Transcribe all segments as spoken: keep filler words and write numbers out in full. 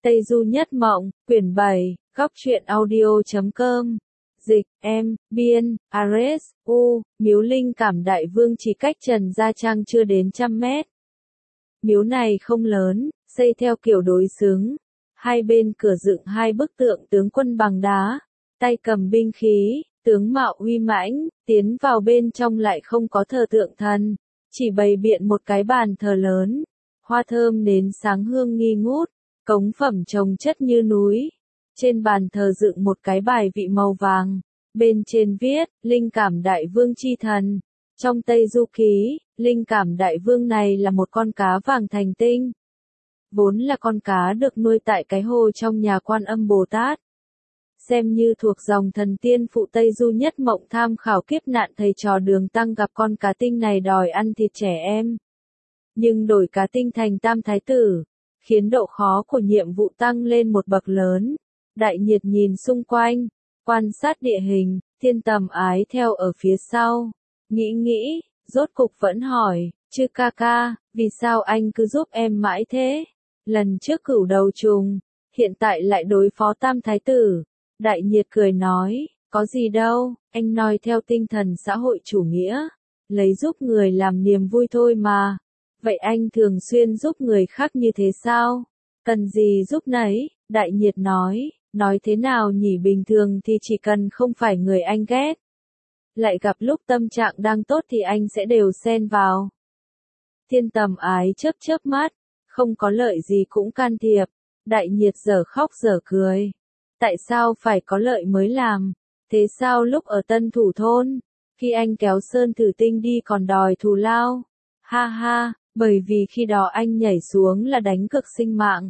Tây Du Nhất Mộng, quyển bảy, góc truyện audio chấm com. Dịch, em, biên, Ares, U, miếu linh cảm đại vương chỉ cách Trần Gia Trang chưa đến trăm mét. Miếu này không lớn, xây theo kiểu đối xứng. Hai bên cửa dựng hai bức tượng tướng quân bằng đá, tay cầm binh khí, tướng mạo uy mãnh, tiến vào bên trong lại không có thờ tượng thần, chỉ bày biện một cái bàn thờ lớn, hoa thơm nến sáng hương nghi ngút, cống phẩm chồng chất như núi. Trên bàn thờ dựng một cái bài vị màu vàng, bên trên viết, linh cảm đại vương chi thần. Trong Tây Du Ký, linh cảm đại vương này là một con cá vàng thành tinh. Vốn là con cá được nuôi tại cái hồ trong nhà Quan Âm Bồ Tát. Xem như thuộc dòng thần tiên phụ Tây Du Nhất Mộng tham khảo kiếp nạn thầy trò Đường Tăng gặp con cá tinh này đòi ăn thịt trẻ em. Nhưng đổi cá tinh thành tam thái tử, khiến độ khó của nhiệm vụ tăng lên một bậc lớn. Đại Nhiệt nhìn xung quanh, quan sát địa hình, Thiên Tầm Ái theo ở phía sau. Nghĩ nghĩ, rốt cục vẫn hỏi, chư ca ca, vì sao anh cứ giúp em mãi thế? Lần trước cửu đầu trùng, hiện tại lại đối phó tam thái tử. Đại Nhiệt cười nói, có gì đâu, anh nói theo tinh thần xã hội chủ nghĩa, lấy giúp người làm niềm vui thôi mà. Vậy anh thường xuyên giúp người khác như thế sao? Cần gì giúp nấy? Đại Nhiệt nói, nói thế nào nhỉ, bình thường thì chỉ cần không phải người anh ghét. Lại gặp lúc tâm trạng đang tốt thì anh sẽ đều xen vào. Thiên Tầm Ái chớp chớp mắt, không có lợi gì cũng can thiệp. Đại Nhiệt dở khóc dở cười. Tại sao phải có lợi mới làm? Thế sao lúc ở Tân Thủ Thôn, khi anh kéo Sơn Thử Tinh đi còn đòi thù lao? Ha ha, bởi vì khi đó anh nhảy xuống là đánh cược sinh mạng.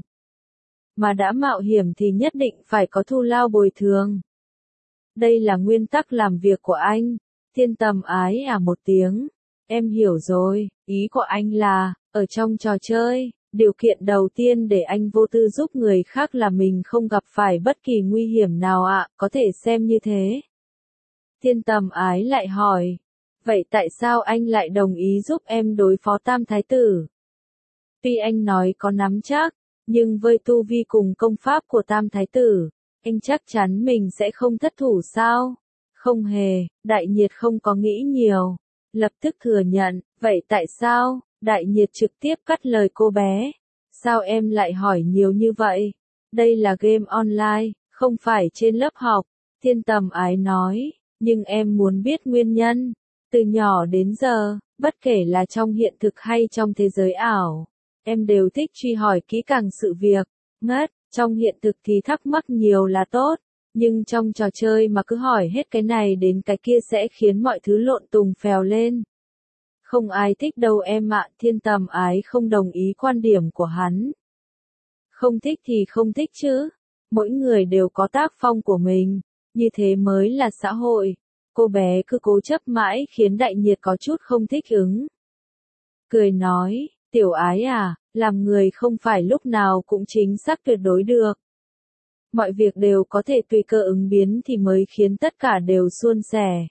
Mà đã mạo hiểm thì nhất định phải có thù lao bồi thường. Đây là nguyên tắc làm việc của anh. Thiên Tầm Ái à một tiếng. Em hiểu rồi, ý của anh là, ở trong trò chơi, điều kiện đầu tiên để anh vô tư giúp người khác là mình không gặp phải bất kỳ nguy hiểm nào ạ, à, có thể xem như thế. Thiên Tầm Ái lại hỏi, vậy tại sao anh lại đồng ý giúp em đối phó tam thái tử? Tuy anh nói có nắm chắc, nhưng với tu vi cùng công pháp của tam thái tử, anh chắc chắn mình sẽ không thất thủ sao? Không hề, Đại Nhiệt không có nghĩ nhiều, lập tức thừa nhận, vậy tại sao? Đại Nhiệt trực tiếp cắt lời cô bé. Sao em lại hỏi nhiều như vậy? Đây là game online, không phải trên lớp học. Thiên Tầm Ái nói, nhưng em muốn biết nguyên nhân. Từ nhỏ đến giờ, bất kể là trong hiện thực hay trong thế giới ảo, em đều thích truy hỏi kỹ càng sự việc. Ngất, trong hiện thực thì thắc mắc nhiều là tốt, nhưng trong trò chơi mà cứ hỏi hết cái này đến cái kia sẽ khiến mọi thứ lộn tùng phèo lên. Không ai thích đâu em ạ. Thiên Tầm Ái không đồng ý quan điểm của hắn. Không thích thì không thích chứ. Mỗi người đều có tác phong của mình. Như thế mới là xã hội. Cô bé cứ cố chấp mãi khiến Đại Nhiệt có chút không thích ứng. Cười nói, Tiểu Ái à, làm người không phải lúc nào cũng chính xác tuyệt đối được. Mọi việc đều có thể tùy cơ ứng biến thì mới khiến tất cả đều suôn sẻ.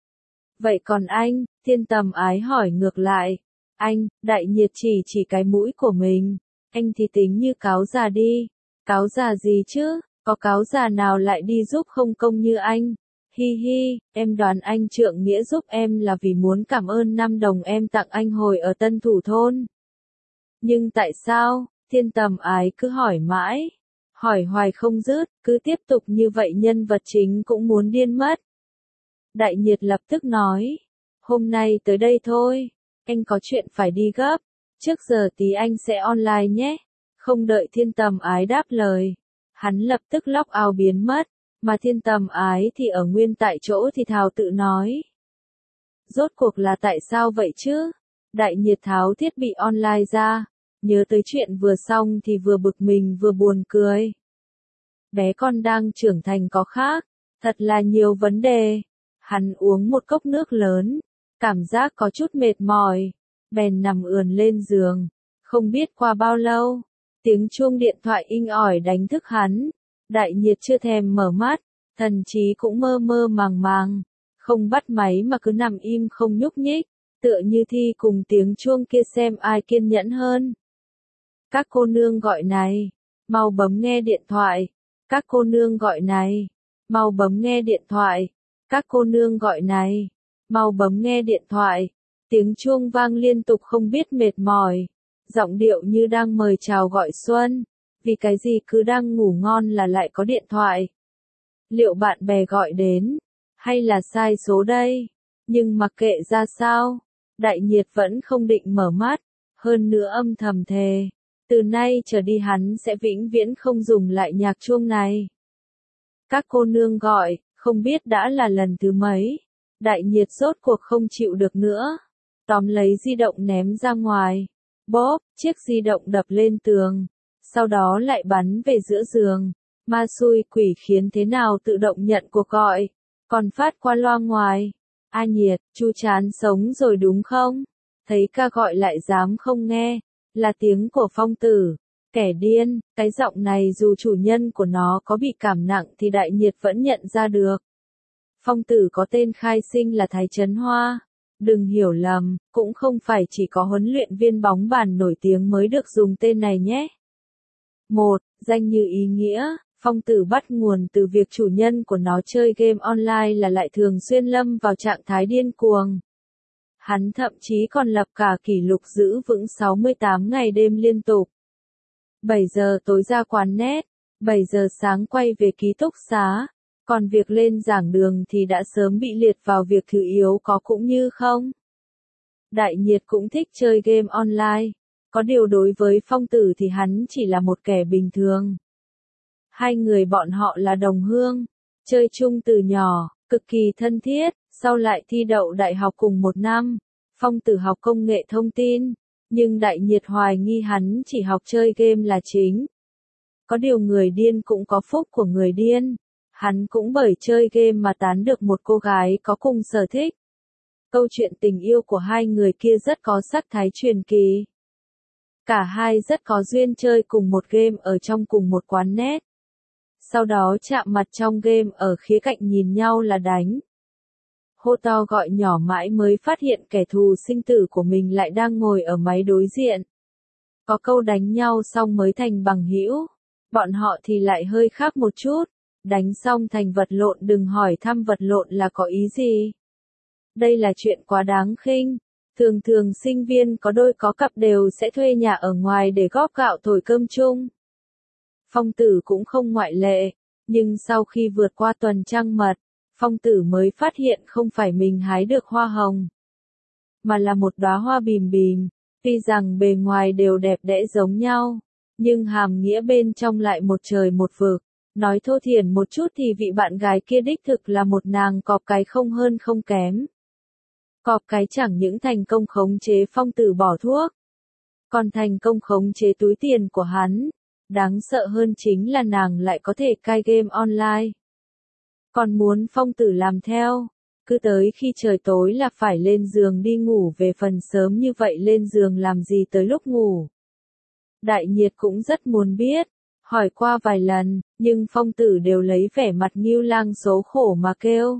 Vậy còn anh? Thiên Tầm Ái hỏi ngược lại. Anh, Đại Nhiệt chỉ chỉ cái mũi của mình. Anh thì tính như cáo già đi. Cáo già gì chứ? Có cáo già nào lại đi giúp không công như anh? Hi hi, em đoán anh trượng nghĩa giúp em là vì muốn cảm ơn năm đồng em tặng anh hồi ở Tân Thủ Thôn. Nhưng tại sao? Thiên Tầm Ái cứ hỏi mãi. Hỏi hoài không dứt, cứ tiếp tục như vậy nhân vật chính cũng muốn điên mất. Đại Nhiệt lập tức nói, hôm nay tới đây thôi, anh có chuyện phải đi gấp, trước giờ tí anh sẽ online nhé. Không đợi Thiên Tầm Ái đáp lời, hắn lập tức log out biến mất, mà Thiên Tầm Ái thì ở nguyên tại chỗ thì thào tự nói. Rốt cuộc là tại sao vậy chứ? Đại Nhiệt tháo thiết bị online ra, nhớ tới chuyện vừa xong thì vừa bực mình vừa buồn cười. Bé con đang trưởng thành có khác, thật là nhiều vấn đề. Hắn uống một cốc nước lớn, cảm giác có chút mệt mỏi, bèn nằm ườn lên giường. Không biết qua bao lâu, tiếng chuông điện thoại inh ỏi đánh thức hắn. Đại Nhiệt chưa thèm mở mắt, thần trí cũng mơ mơ màng màng, không bắt máy mà cứ nằm im không nhúc nhích, tựa như thi cùng tiếng chuông kia xem ai kiên nhẫn hơn. Các cô nương gọi này, Mau bấm nghe điện thoại. Các cô nương gọi này. Mau bấm nghe điện thoại. Các cô nương gọi này. Mau bấm nghe điện thoại. Tiếng chuông vang liên tục không biết mệt mỏi. Giọng điệu như đang mời chào gọi Xuân. Vì cái gì cứ đang ngủ ngon là lại có điện thoại? Liệu bạn bè gọi đến? Hay là sai số đây? Nhưng mặc kệ ra sao, Đại Nhiệt vẫn không định mở mắt. Hơn nữa âm thầm thề. Từ nay trở đi hắn sẽ vĩnh viễn không dùng lại nhạc chuông này. Các cô nương gọi, không biết đã là lần thứ mấy. Đại Nhiệt rốt cuộc không chịu được nữa. Tóm lấy di động ném ra ngoài. Bóp, chiếc di động đập lên tường. Sau đó lại bắn về giữa giường. Ma xui quỷ khiến thế nào tự động nhận cuộc gọi. Còn phát qua loa ngoài. A Nhiệt, chú chán sống rồi đúng không? Thấy ca gọi lại dám không nghe. Là tiếng của Phong Tử. Kẻ điên, cái giọng này dù chủ nhân của nó có bị cảm nặng thì Đại Nhiệt vẫn nhận ra được. Phong Tử có tên khai sinh là Thái Trấn Hoa. Đừng hiểu lầm, cũng không phải chỉ có huấn luyện viên bóng bàn nổi tiếng mới được dùng tên này nhé. một. Danh như ý nghĩa, Phong Tử bắt nguồn từ việc chủ nhân của nó chơi game online là lại thường xuyên lâm vào trạng thái điên cuồng. Hắn thậm chí còn lập cả kỷ lục giữ vững sáu mươi tám ngày đêm liên tục. bảy giờ tối ra quán net, bảy giờ sáng quay về ký túc xá. Còn việc lên giảng đường thì đã sớm bị liệt vào việc thứ yếu có cũng như không. Đại Nhiệt cũng thích chơi game online. Có điều đối với Phong Tử thì hắn chỉ là một kẻ bình thường. Hai người bọn họ là đồng hương, chơi chung từ nhỏ, cực kỳ thân thiết, sau lại thi đậu đại học cùng một năm. Phong Tử học công nghệ thông tin, nhưng Đại Nhiệt hoài nghi hắn chỉ học chơi game là chính. Có điều người điên cũng có phúc của người điên. Hắn cũng bởi chơi game mà tán được một cô gái có cùng sở thích. Câu chuyện tình yêu của hai người kia rất có sắc thái truyền kỳ. Cả hai rất có duyên chơi cùng một game ở trong cùng một quán net. Sau đó chạm mặt trong game ở khía cạnh nhìn nhau là đánh. Hô to gọi nhỏ mãi mới phát hiện kẻ thù sinh tử của mình lại đang ngồi ở máy đối diện. Có câu đánh nhau xong mới thành bằng hữu. Bọn họ thì lại hơi khác một chút. Đánh xong thành vật lộn, đừng hỏi thăm vật lộn là có ý gì. Đây là chuyện quá đáng khinh. Thường thường sinh viên có đôi có cặp đều sẽ thuê nhà ở ngoài để góp gạo thổi cơm chung. Phong Tử cũng không ngoại lệ. Nhưng sau khi vượt qua tuần trăng mật, Phong Tử mới phát hiện không phải mình hái được hoa hồng, mà là một đóa hoa bìm bìm. Tuy rằng bề ngoài đều đẹp đẽ giống nhau, nhưng hàm nghĩa bên trong lại một trời một vực. Nói thô thiển một chút thì vị bạn gái kia đích thực là một nàng cọp cái không hơn không kém. Cọp cái chẳng những thành công khống chế Phong Tử bỏ thuốc, còn thành công khống chế túi tiền của hắn. Đáng sợ hơn chính là nàng lại có thể cai game online. Còn muốn Phong Tử làm theo, cứ tới khi trời tối là phải lên giường đi ngủ, về phần sớm như vậy lên giường làm gì tới lúc ngủ. Đại Nhiệt cũng rất muốn biết, hỏi qua vài lần, nhưng Phong Tử đều lấy vẻ mặt ngưu lang số khổ mà kêu.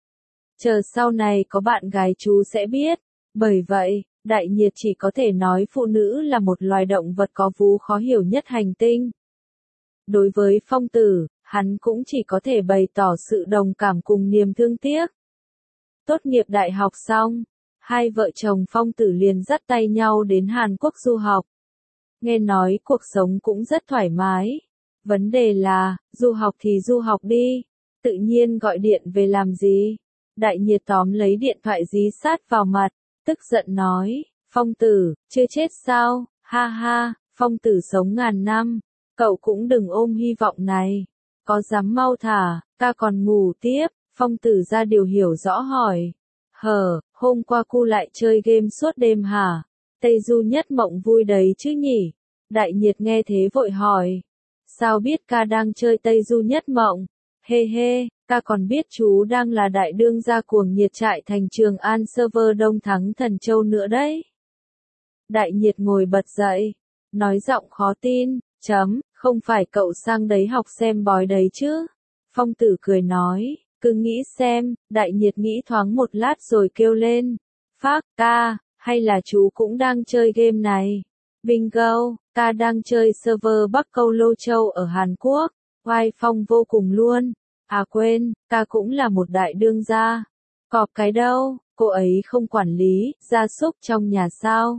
Chờ sau này có bạn gái chú sẽ biết. Bởi vậy, Đại Nhiệt chỉ có thể nói phụ nữ là một loài động vật có vú khó hiểu nhất hành tinh. Đối với Phong Tử, hắn cũng chỉ có thể bày tỏ sự đồng cảm cùng niềm thương tiếc. Tốt nghiệp đại học xong, hai vợ chồng Phong Tử liền dắt tay nhau đến Hàn Quốc du học. Nghe nói cuộc sống cũng rất thoải mái. Vấn đề là, du học thì du học đi, tự nhiên gọi điện về làm gì? Đại Nhiệt tóm lấy điện thoại dí sát vào mặt, tức giận nói, Phong Tử, chưa chết sao? Ha ha, Phong Tử sống ngàn năm, cậu cũng đừng ôm hy vọng này. Có dám mau thả, ta còn ngủ tiếp. Phong Tử ra điều hiểu rõ hỏi. Hờ, hôm qua cu lại chơi game suốt đêm hả? Tây Du Nhất Mộng vui đấy chứ nhỉ? Đại Nhiệt nghe thế vội hỏi. Sao biết ca đang chơi Tây Du Nhất Mộng? Hê hê, ca còn biết chú đang là đại đương gia cuồng nhiệt trại thành Trường An server Đông Thắng Thần Châu nữa đấy. Đại Nhiệt ngồi bật dậy, nói giọng khó tin, chấm, không phải cậu sang đấy học xem bói đấy chứ? Phong Tử cười nói, cứ nghĩ xem. Đại Nhiệt nghĩ thoáng một lát rồi kêu lên, phác ca, hay là chú cũng đang chơi game này? Bingo, ca đang chơi server Bắc Câu Lô Châu ở Hàn Quốc, oai phong vô cùng luôn. À quên, ca cũng là một đại đương gia. Cọp cái đâu, cô ấy không quản lý, gia súc trong nhà sao?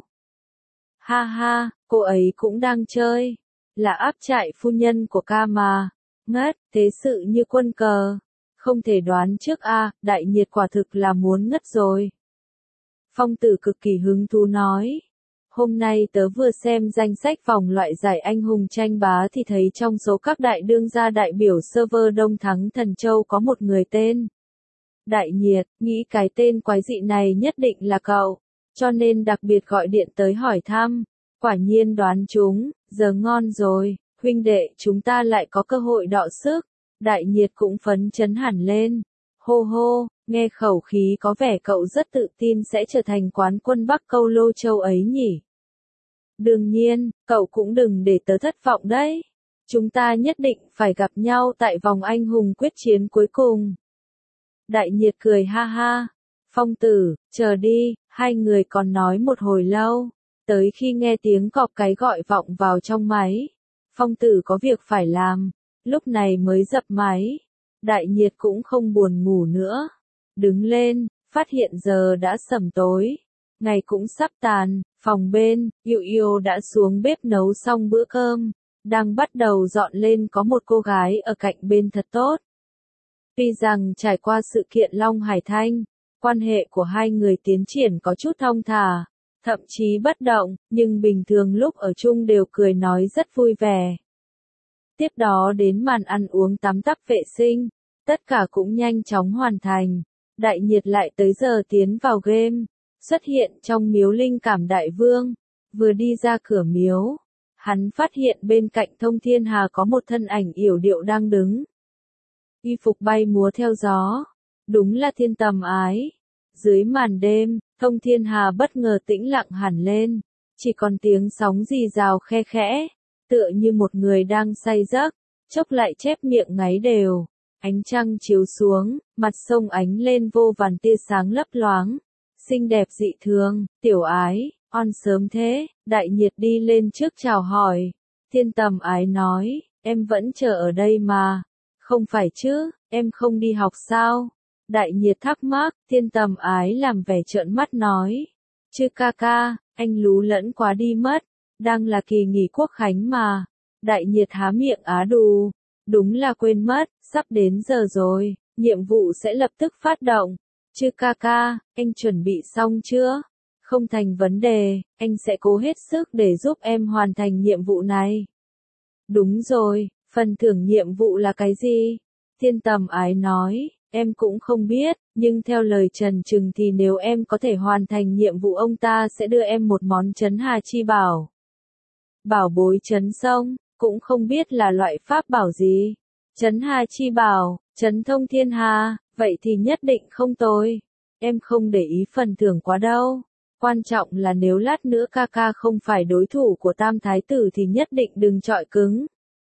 Ha ha, cô ấy cũng đang chơi. Là áp trại phu nhân của ca mà. Ngất, thế sự như quân cờ. Không thể đoán trước a, đại nhiệt quả thực là muốn ngất rồi. Phong tử cực kỳ hứng thú nói. Hôm nay tớ vừa xem danh sách vòng loại giải anh hùng tranh bá thì thấy trong số các đại đương gia đại biểu server Đông Thắng Thần Châu có một người tên. Đại nhiệt, nghĩ cái tên quái dị này nhất định là cậu, cho nên đặc biệt gọi điện tới hỏi thăm. Quả nhiên đoán chúng, giờ ngon rồi, huynh đệ chúng ta lại có cơ hội đọ sức. Đại nhiệt cũng phấn chấn hẳn lên. Hô hô, nghe khẩu khí có vẻ cậu rất tự tin sẽ trở thành quán quân Bắc Câu Lô Châu ấy nhỉ. Đương nhiên, cậu cũng đừng để tớ thất vọng đấy. Chúng ta nhất định phải gặp nhau tại vòng anh hùng quyết chiến cuối cùng. Đại nhiệt cười ha ha. Phong tử, chờ đi, hai người còn nói một hồi lâu. Tới khi nghe tiếng cọp cái gọi vọng vào trong máy. Phong tử có việc phải làm. Lúc này mới dập máy. Đại nhiệt cũng không buồn ngủ nữa. Đứng lên, phát hiện giờ đã sẩm tối. Ngày cũng sắp tàn, phòng bên, Yêu Yêu đã xuống bếp nấu xong bữa cơm. Đang bắt đầu dọn lên có một cô gái ở cạnh bên thật tốt. Tuy rằng trải qua sự kiện Long Hải Thanh, quan hệ của hai người tiến triển có chút thong thả, thậm chí bất động, nhưng bình thường lúc ở chung đều cười nói rất vui vẻ. Tiếp đó đến màn ăn uống tắm tắp vệ sinh, tất cả cũng nhanh chóng hoàn thành. Đại nhiệt lại tới giờ tiến vào game, xuất hiện trong miếu linh cảm đại vương. Vừa đi ra cửa miếu, hắn phát hiện bên cạnh Thông Thiên Hà có một thân ảnh yểu điệu đang đứng. Y phục bay múa theo gió, đúng là Thiên Tầm Ái. Dưới màn đêm, Thông Thiên Hà bất ngờ tĩnh lặng hẳn lên, chỉ còn tiếng sóng rì rào khe khẽ, tựa như một người đang say giấc, chốc lại chép miệng ngáy đều. Ánh trăng chiếu xuống, mặt sông ánh lên vô vàn tia sáng lấp loáng, xinh đẹp dị thường. Tiểu Ái, on sớm thế. Đại nhiệt đi lên trước chào hỏi. Thiên Tầm Ái nói, em vẫn chờ ở đây mà. Không phải chứ, em không đi học sao? Đại nhiệt thắc mắc. Thiên Tầm Ái làm vẻ trợn mắt nói, chứ ca ca, anh lú lẫn quá đi mất, đang là kỳ nghỉ quốc khánh mà. Đại nhiệt há miệng á đù, đúng là quên mất, sắp đến giờ rồi, nhiệm vụ sẽ lập tức phát động. Chứ ca ca, anh chuẩn bị xong chưa? Không thành vấn đề, anh sẽ cố hết sức để giúp em hoàn thành nhiệm vụ này. Đúng rồi, phần thưởng nhiệm vụ là cái gì? Thiên Tầm Ái nói, em cũng không biết, nhưng theo lời Trần Trừng thì nếu em có thể hoàn thành nhiệm vụ ông ta sẽ đưa em một món trấn hà chi bảo. Bảo bối trấn sông, cũng không biết là loại pháp bảo gì. Trấn hà chi bảo, trấn thông thiên hà, vậy thì nhất định không tồi. Em không để ý phần thưởng quá đâu. Quan trọng là nếu lát nữa ca ca không phải đối thủ của Tam Thái Tử thì nhất định đừng chọi cứng.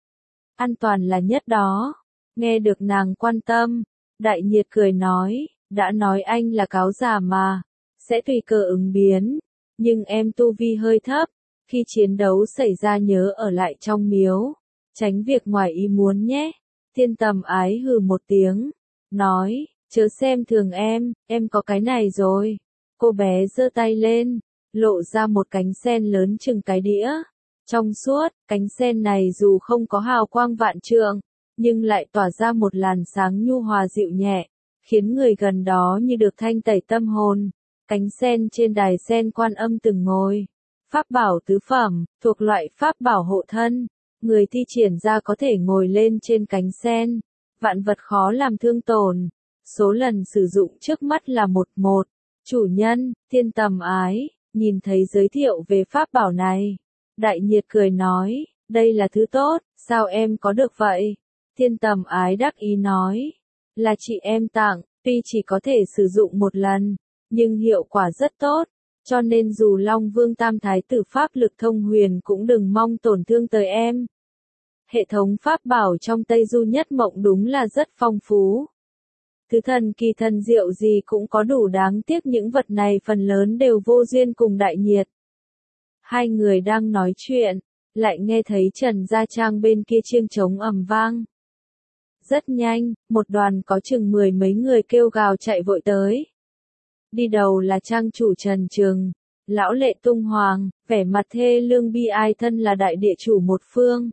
An toàn là nhất đó. Nghe được nàng quan tâm, đại nhiệt cười nói, đã nói anh là cáo già mà, sẽ tùy cơ ứng biến. Nhưng em tu vi hơi thấp, khi chiến đấu xảy ra nhớ ở lại trong miếu, tránh việc ngoài ý muốn nhé. Thiên Tầm Ái hừ một tiếng, nói, chớ xem thường em, em có cái này rồi. Cô bé giơ tay lên, lộ ra một cánh sen lớn chừng cái đĩa. Trong suốt, cánh sen này dù không có hào quang vạn trượng, nhưng lại tỏa ra một làn sáng nhu hòa dịu nhẹ, khiến người gần đó như được thanh tẩy tâm hồn. Cánh sen trên đài sen Quan Âm từng ngồi. Pháp bảo tứ phẩm, thuộc loại pháp bảo hộ thân. Người thi triển ra có thể ngồi lên trên cánh sen. Vạn vật khó làm thương tổn. Số lần sử dụng trước mắt là một một. Chủ nhân, Thiên Tầm Ái, nhìn thấy giới thiệu về pháp bảo này. Đại nhiệt cười nói, đây là thứ tốt, sao em có được vậy? Thiên Tầm Ái đắc ý nói, là chị em tặng, tuy chỉ có thể sử dụng một lần, nhưng hiệu quả rất tốt, cho nên dù Long Vương Tam Thái Tử pháp lực thông huyền cũng đừng mong tổn thương tới em. Hệ thống pháp bảo trong Tây Du Nhất Mộng đúng là rất phong phú. Thứ thần kỳ thần diệu gì cũng có đủ, đáng tiếc những vật này phần lớn đều vô duyên cùng đại nhiệt. Hai người đang nói chuyện, lại nghe thấy Trần Gia Trang bên kia chiêng trống ầm vang. Rất nhanh, một đoàn có chừng mười mấy người kêu gào chạy vội tới. Đi đầu là trang chủ Trần Trừng, lão Lệ Tung Hoàng, vẻ mặt thê lương bi ai thân là đại địa chủ một phương.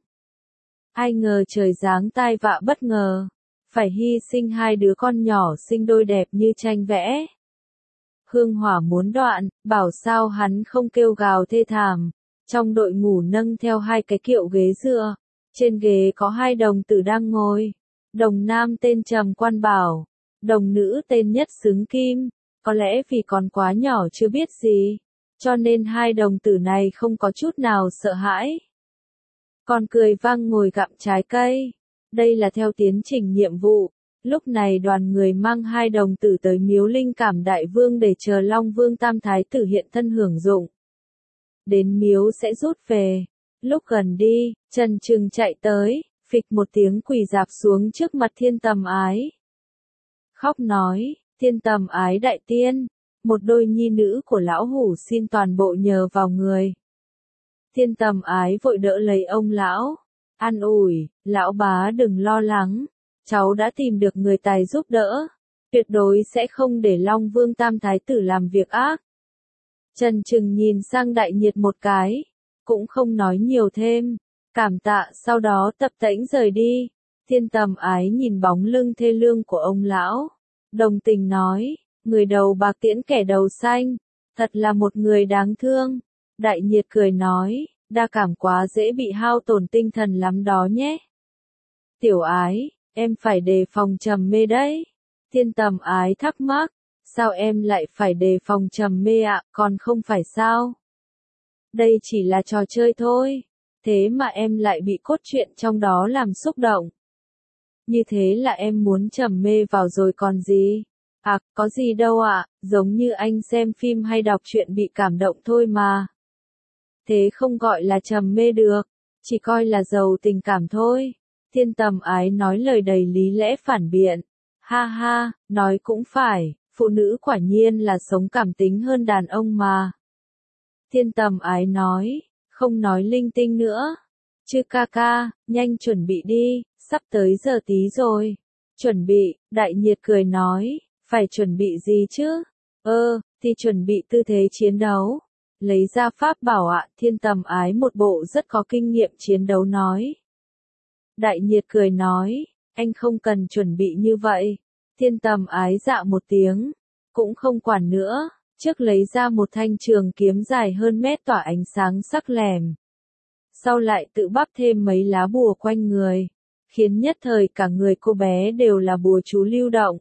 Ai ngờ trời giáng tai vạ bất ngờ, phải hy sinh hai đứa con nhỏ xinh đôi đẹp như tranh vẽ. Hương hỏa muốn đoạn, bảo sao hắn không kêu gào thê thảm. Trong đội ngũ nâng theo hai cái kiệu ghế dựa, trên ghế có hai đồng tử đang ngồi. Đồng nam tên Trầm Quan Bảo, đồng nữ tên Nhất Xứng Kim. Có lẽ vì còn quá nhỏ chưa biết gì, cho nên hai đồng tử này không có chút nào sợ hãi. Còn cười vang ngồi gặm trái cây. Đây là theo tiến trình nhiệm vụ. Lúc này đoàn người mang hai đồng tử tới miếu Linh Cảm Đại Vương để chờ Long Vương Tam Thái tử hiện thân hưởng dụng. Đến miếu sẽ rút về. Lúc gần đi, Trần Trừng chạy tới, phịch một tiếng quỳ dạp xuống trước mặt Thiên Tầm Ái. Khóc nói, Thiên Tầm Ái đại tiên, một đôi nhi nữ của lão hủ xin toàn bộ nhờ vào người. Thiên Tầm Ái vội đỡ lấy ông lão, an ủi, lão bá đừng lo lắng, cháu đã tìm được người tài giúp đỡ, tuyệt đối sẽ không để Long Vương Tam Thái tử làm việc ác. Trần Trừng nhìn sang Đại Nhiệt một cái, cũng không nói nhiều thêm, cảm tạ sau đó tập tễnh rời đi. Thiên Tầm Ái nhìn bóng lưng thê lương của ông lão, đồng tình nói, người đầu bạc tiễn kẻ đầu xanh, thật là một người đáng thương. Đại Nhiệt cười nói, đa cảm quá dễ bị hao tổn tinh thần lắm đó nhé. Tiểu Ái, em phải đề phòng trầm mê đấy. Thiên Tầm Ái thắc mắc, sao em lại phải đề phòng trầm mê ạ, còn không phải sao? Đây chỉ là trò chơi thôi, thế mà em lại bị cốt truyện trong đó làm xúc động. Như thế là em muốn trầm mê vào rồi còn gì? À, có gì đâu ạ, giống như anh xem phim hay đọc truyện bị cảm động thôi mà. Thế không gọi là trầm mê được, chỉ coi là giàu tình cảm thôi. Thiên Tầm Ái nói lời đầy lý lẽ phản biện. Ha ha, nói cũng phải, phụ nữ quả nhiên là sống cảm tính hơn đàn ông mà. Thiên Tầm Ái nói, không nói linh tinh nữa. Chứ ca ca, nhanh chuẩn bị đi, sắp tới giờ tí rồi. Chuẩn bị, Đại Nhiệt cười nói, phải chuẩn bị gì chứ? Ơ, thì chuẩn bị tư thế chiến đấu. Lấy ra pháp bảo ạ. Thiên Tầm Ái một bộ rất có kinh nghiệm chiến đấu nói. Đại Nhiệt cười nói, anh không cần chuẩn bị như vậy. Thiên Tầm Ái dạ một tiếng, cũng không quản nữa, trước lấy ra một thanh trường kiếm dài hơn mét tỏa ánh sáng sắc lẻm. Sau lại tự bắp thêm mấy lá bùa quanh người, khiến nhất thời cả người cô bé đều là bùa chú lưu động.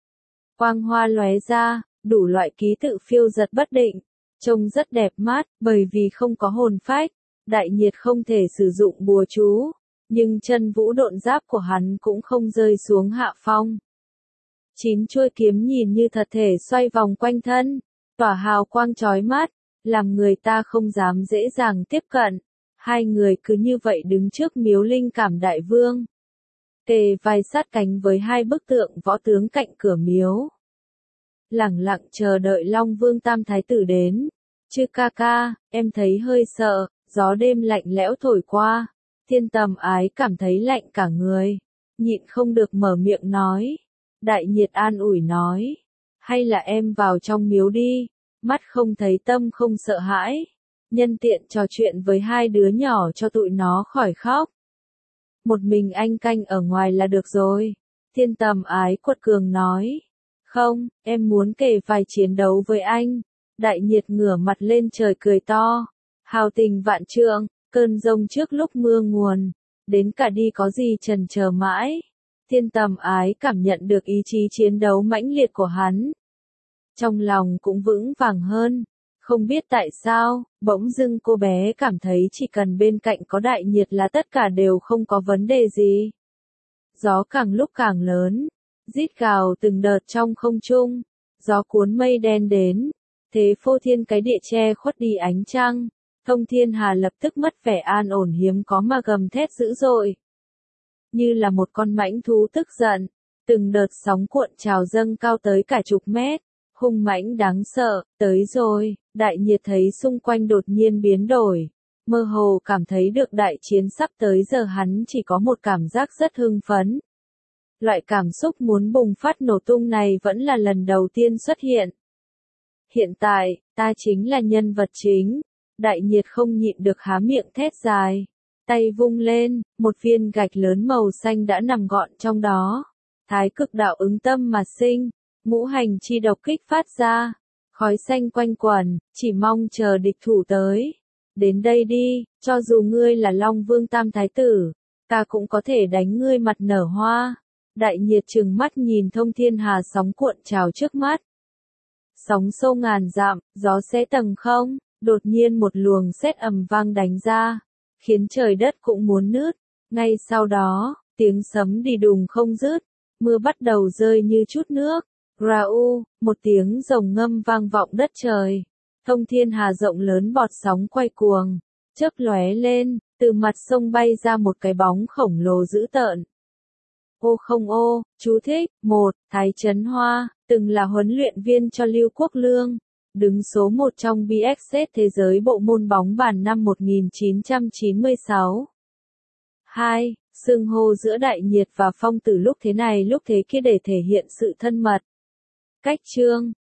Quang hoa lóe ra, đủ loại ký tự phiêu giật bất định, trông rất đẹp mắt, bởi vì không có hồn phách, Đại Nhiệt không thể sử dụng bùa chú, nhưng chân vũ độn giáp của hắn cũng không rơi xuống hạ phong. Chín chuôi kiếm nhìn như thật thể xoay vòng quanh thân, tỏa hào quang chói mắt, làm người ta không dám dễ dàng tiếp cận. Hai người cứ như vậy đứng trước miếu Linh Cảm Đại Vương, kề vai sát cánh với hai bức tượng võ tướng cạnh cửa miếu. Lẳng lặng chờ đợi Long Vương Tam Thái tử đến. Chứ ca ca, em thấy hơi sợ, gió đêm lạnh lẽo thổi qua. Thiên Tầm Ái cảm thấy lạnh cả người, nhịn không được mở miệng nói. Đại Nhiệt an ủi nói, hay là em vào trong miếu đi, mắt không thấy tâm không sợ hãi. Nhân tiện trò chuyện với hai đứa nhỏ cho tụi nó khỏi khóc. Một mình anh canh ở ngoài là được rồi. Thiên Tầm Ái quật cường nói. Không, em muốn kề vai chiến đấu với anh. Đại Nhiệt ngửa mặt lên trời cười to. Hào tình vạn trượng, cơn giông trước lúc mưa nguồn. Đến cả đi có gì chần chờ mãi. Thiên Tầm Ái cảm nhận được ý chí chiến đấu mãnh liệt của hắn. Trong lòng cũng vững vàng hơn. Không biết tại sao, bỗng dưng cô bé cảm thấy chỉ cần bên cạnh có Đại Nhiệt là tất cả đều không có vấn đề gì. Gió càng lúc càng lớn, rít gào từng đợt trong không trung, gió cuốn mây đen đến, thế phô thiên cái địa che khuất đi ánh trăng, thông thiên hà lập tức mất vẻ an ổn hiếm có mà gầm thét dữ dội. Như là một con mãnh thú tức giận, từng đợt sóng cuộn trào dâng cao tới cả chục mét, hung mãnh đáng sợ, tới rồi. Đại nhiệt thấy xung quanh đột nhiên biến đổi. Mơ hồ cảm thấy được đại chiến sắp tới giờ hắn chỉ có một cảm giác rất hưng phấn. Loại cảm xúc muốn bùng phát nổ tung này vẫn là lần đầu tiên xuất hiện. Hiện tại, ta chính là nhân vật chính. Đại nhiệt không nhịn được há miệng thét dài. Tay vung lên, một viên gạch lớn màu xanh đã nằm gọn trong đó. Thái cực đạo ứng tâm mà sinh, ngũ hành chi độc kích phát ra. Khói xanh quanh quẩn, chỉ mong chờ địch thủ tới. Đến đây đi, cho dù ngươi là Long Vương Tam Thái Tử, ta cũng có thể đánh ngươi mặt nở hoa. Đại nhiệt trừng mắt nhìn Thông Thiên Hà sóng cuộn trào trước mắt. Sóng sâu ngàn dặm, gió xé tầng không, đột nhiên một luồng sét ầm vang đánh ra, khiến trời đất cũng muốn nứt. Ngay sau đó, tiếng sấm đi đùng không dứt, mưa bắt đầu rơi như chút nước. Rau, một tiếng rồng ngâm vang vọng đất trời. Thông Thiên Hà rộng lớn bọt sóng quay cuồng, chớp lóe lên, từ mặt sông bay ra một cái bóng khổng lồ dữ tợn. Ô không ô, chú thích, một, Thái Chấn Hoa, từng là huấn luyện viên cho Lưu Quốc Lương, đứng số một trong bê ét ét thế giới bộ môn bóng bàn năm một nghìn chín trăm chín mươi sáu. hai. Xưng hô giữa Đại Nhiệt và Phong Tử lúc thế này lúc thế kia để thể hiện sự thân mật. Cách chương